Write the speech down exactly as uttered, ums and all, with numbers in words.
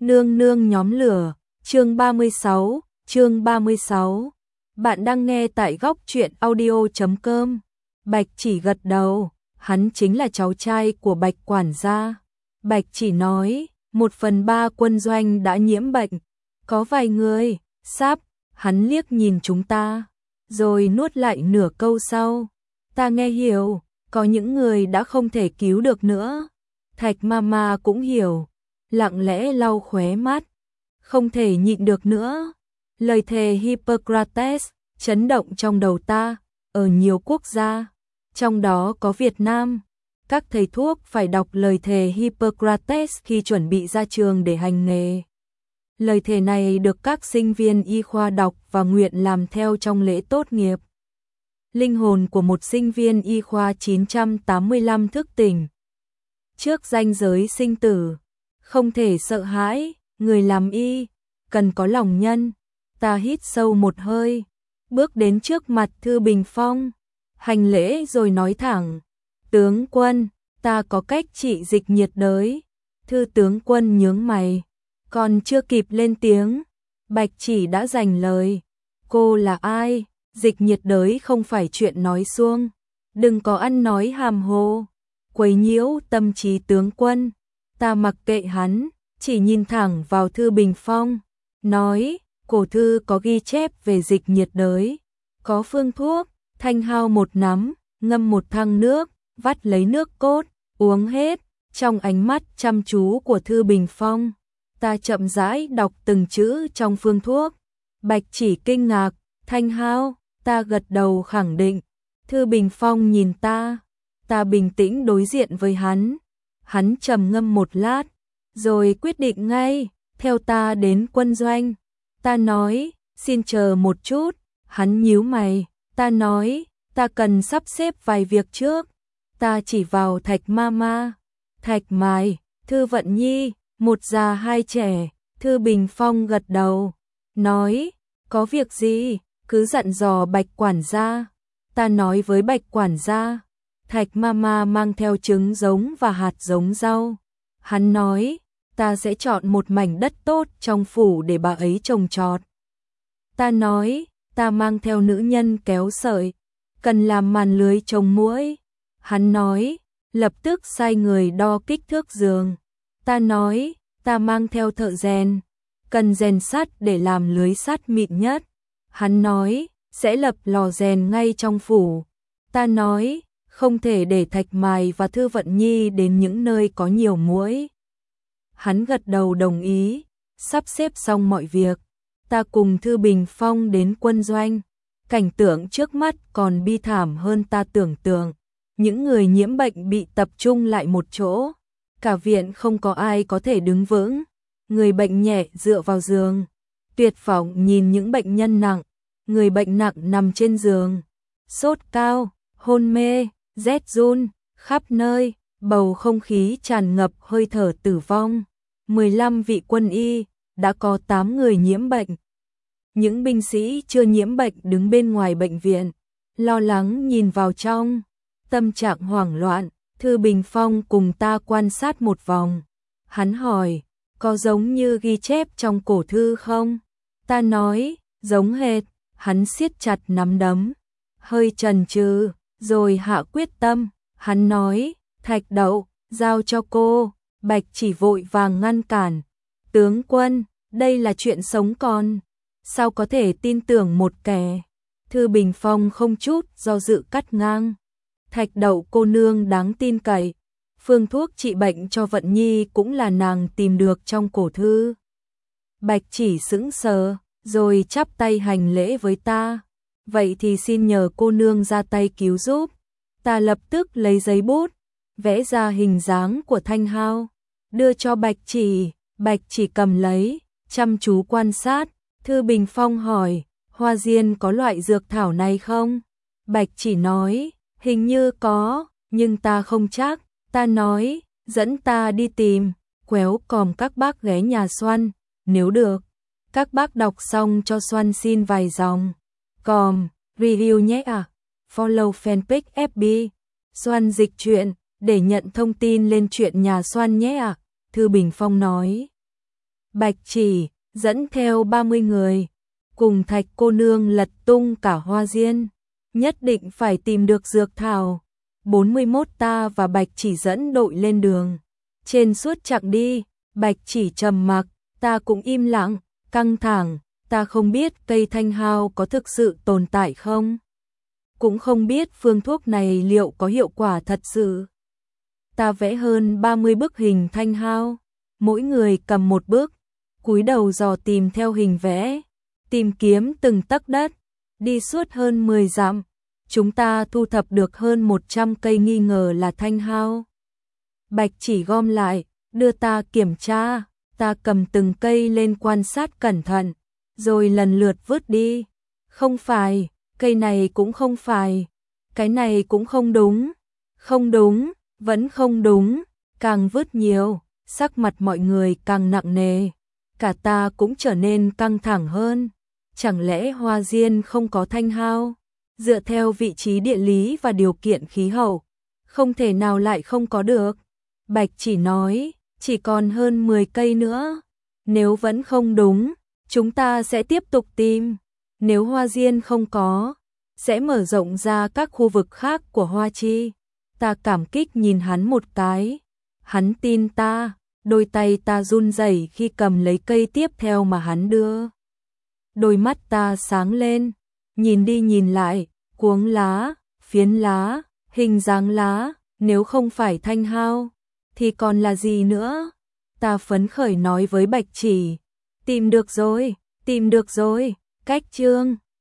Nương nương nhóm lửa, chương ba mươi sáu, chương ba mươi sáu. Bạn đang nghe tại góc truyện audio chấm com. Bạch Chỉ gật đầu, hắn chính là cháu trai của Bạch quản gia. Bạch Chỉ nói, một phần ba quân doanh đã nhiễm bệnh, có vài người, sắp, hắn liếc nhìn chúng ta, rồi nuốt lại nửa câu sau. Ta nghe hiểu, có những người đã không thể cứu được nữa. Thạch Mama cũng hiểu, lặng lẽ lau khóe mắt, không thể nhịn được nữa. Lời thề Hippocrates chấn động trong đầu ta, ở nhiều quốc gia, trong đó có Việt Nam. Các thầy thuốc phải đọc lời thề Hippocrates khi chuẩn bị ra trường để hành nghề. Lời thề này được các sinh viên y khoa đọc và nguyện làm theo trong lễ tốt nghiệp. Linh hồn của một sinh viên y khoa chín trăm tám mươi lăm thức tỉnh trước ranh giới sinh tử, không thể sợ hãi. Người làm y cần có lòng nhân. Ta hít sâu một hơi, bước đến trước mặt Thư Bình Phong, hành lễ rồi nói thẳng: tướng quân, ta có cách trị dịch nhiệt đới. Thư tướng quân nhướng mày, còn chưa kịp lên tiếng, Bạch Chỉ đã giành lời. Cô là ai? Dịch nhiệt đới không phải chuyện nói suông, đừng có ăn nói hàm hồ, quấy nhiễu tâm trí tướng quân. Ta mặc kệ hắn, chỉ nhìn thẳng vào Thư Bình Phong, nói: cổ thư có ghi chép về dịch nhiệt đới, có phương thuốc, thanh hao một nắm, ngâm một thang nước, vắt lấy nước cốt, uống hết. Trong ánh mắt chăm chú của Thư Bình Phong, ta chậm rãi đọc từng chữ trong phương thuốc. Bạch Chỉ kinh ngạc: thanh hao? Ta gật đầu khẳng định. Thư Bình Phong nhìn ta, ta bình tĩnh đối diện với hắn. Hắn trầm ngâm một lát, rồi quyết định ngay: theo ta đến quân doanh. Ta nói: xin chờ một chút. Hắn nhíu mày. Ta nói: ta cần sắp xếp vài việc trước. Ta chỉ vào Thạch Mama, Thạch Mài, Thư Vận Nhi, một già hai trẻ. Thư Bình Phong gật đầu, nói: có việc gì, cứ dặn dò Bạch quản gia. Ta nói với Bạch quản gia, Thạch Mama mang theo trứng giống và hạt giống rau. Hắn nói: ta sẽ chọn một mảnh đất tốt trong phủ để bà ấy trồng trọt. Ta nói: ta mang theo nữ nhân kéo sợi, cần làm màn lưới trồng muỗi. Hắn nói: lập tức sai người đo kích thước giường. Ta nói: ta mang theo thợ rèn, cần rèn sắt để làm lưới sắt mịn nhất. Hắn nói: sẽ lập lò rèn ngay trong phủ. Ta nói: không thể để Thạch Mài và Thư Vận Nhi đến những nơi có nhiều muỗi. Hắn gật đầu đồng ý. Sắp xếp xong mọi việc, ta cùng Thư Bình Phong đến quân doanh. Cảnh tượng trước mắt còn bi thảm hơn ta tưởng tượng. Những người nhiễm bệnh bị tập trung lại một chỗ, cả viện không có ai có thể đứng vững. Người bệnh nhẹ dựa vào giường, tuyệt vọng nhìn những bệnh nhân nặng. Người bệnh nặng nằm trên giường, sốt cao, hôn mê, rét run khắp nơi, bầu không khí tràn ngập hơi thở tử vong. mười lăm vị quân y, đã có tám người nhiễm bệnh. Những binh sĩ chưa nhiễm bệnh đứng bên ngoài bệnh viện, lo lắng nhìn vào trong, tâm trạng hoảng loạn. Thư Bình Phong cùng ta quan sát một vòng. Hắn hỏi: có giống như ghi chép trong cổ thư không? Ta nói: giống hệt. Hắn siết chặt nắm đấm, hơi chần chừ, rồi hạ quyết tâm. Hắn nói: Thạch Đậu, giao cho cô. Bạch Chỉ vội vàng ngăn cản: tướng quân, đây là chuyện sống còn, sao có thể tin tưởng một kẻ? Thư Bình Phong không chút do dự cắt ngang: Thạch Đậu cô nương đáng tin cậy, phương thuốc trị bệnh cho Vận Nhi cũng là nàng tìm được trong cổ thư. Bạch Chỉ sững sờ, rồi chắp tay hành lễ với ta: vậy thì xin nhờ cô nương ra tay cứu giúp. Ta lập tức lấy giấy bút, vẽ ra hình dáng của thanh hao, đưa cho Bạch Chỉ. Bạch Chỉ cầm lấy, chăm chú quan sát. Thư Bình Phong hỏi: hoa diên có loại dược thảo này không? Bạch Chỉ nói: hình như có, nhưng ta không chắc. Ta nói: dẫn ta đi tìm. Quéo còm các bác ghé nhà Xoăn, nếu được, các bác đọc xong cho Xoăn xin vài dòng. Còm, review nhé à. Follow fanpage ép bê Xoăn dịch truyện để nhận thông tin lên truyện nhà Xoăn nhé à. Thư Bình Phong nói. Bạch Chỉ dẫn theo ba mươi người, cùng Thạch cô nương lật tung cả Hoa Diên, nhất định phải tìm được dược thảo. bốn mươi mốt ta và Bạch Chỉ dẫn đội lên đường. Trên suốt chặng đi, Bạch Chỉ trầm mặc, ta cũng im lặng, căng thẳng, ta không biết cây thanh hao có thực sự tồn tại không? Cũng không biết phương thuốc này liệu có hiệu quả thật sự. Ta vẽ hơn ba mươi bức hình thanh hao, mỗi người cầm một bức, cúi đầu dò tìm theo hình vẽ, tìm kiếm từng tấc đất, đi suốt hơn mười dặm. Chúng ta thu thập được hơn một trăm cây nghi ngờ là thanh hao. Bạch Chỉ gom lại, đưa ta kiểm tra, ta cầm từng cây lên quan sát cẩn thận, rồi lần lượt vứt đi. Không phải, cây này cũng không phải, cái này cũng không đúng, không đúng, vẫn không đúng, càng vứt nhiều, sắc mặt mọi người càng nặng nề, cả ta cũng trở nên căng thẳng hơn. Chẳng lẽ Hoa Diên không có thanh hao? Dựa theo vị trí địa lý và điều kiện khí hậu, không thể nào lại không có được. Bạch Chỉ nói, chỉ còn hơn mười cây nữa. Nếu vẫn không đúng, chúng ta sẽ tiếp tục tìm. Nếu Hoa Diên không có, sẽ mở rộng ra các khu vực khác của Hoa Chi. Ta cảm kích nhìn hắn một cái. Hắn tin ta, đôi tay ta run rẩy khi cầm lấy cây tiếp theo mà hắn đưa. Đôi mắt ta sáng lên, nhìn đi nhìn lại, cuống lá, phiến lá, hình dáng lá, nếu không phải thanh hao, thì còn là gì nữa? Ta phấn khởi nói với Bạch Chỉ, tìm được rồi, tìm được rồi, cách chương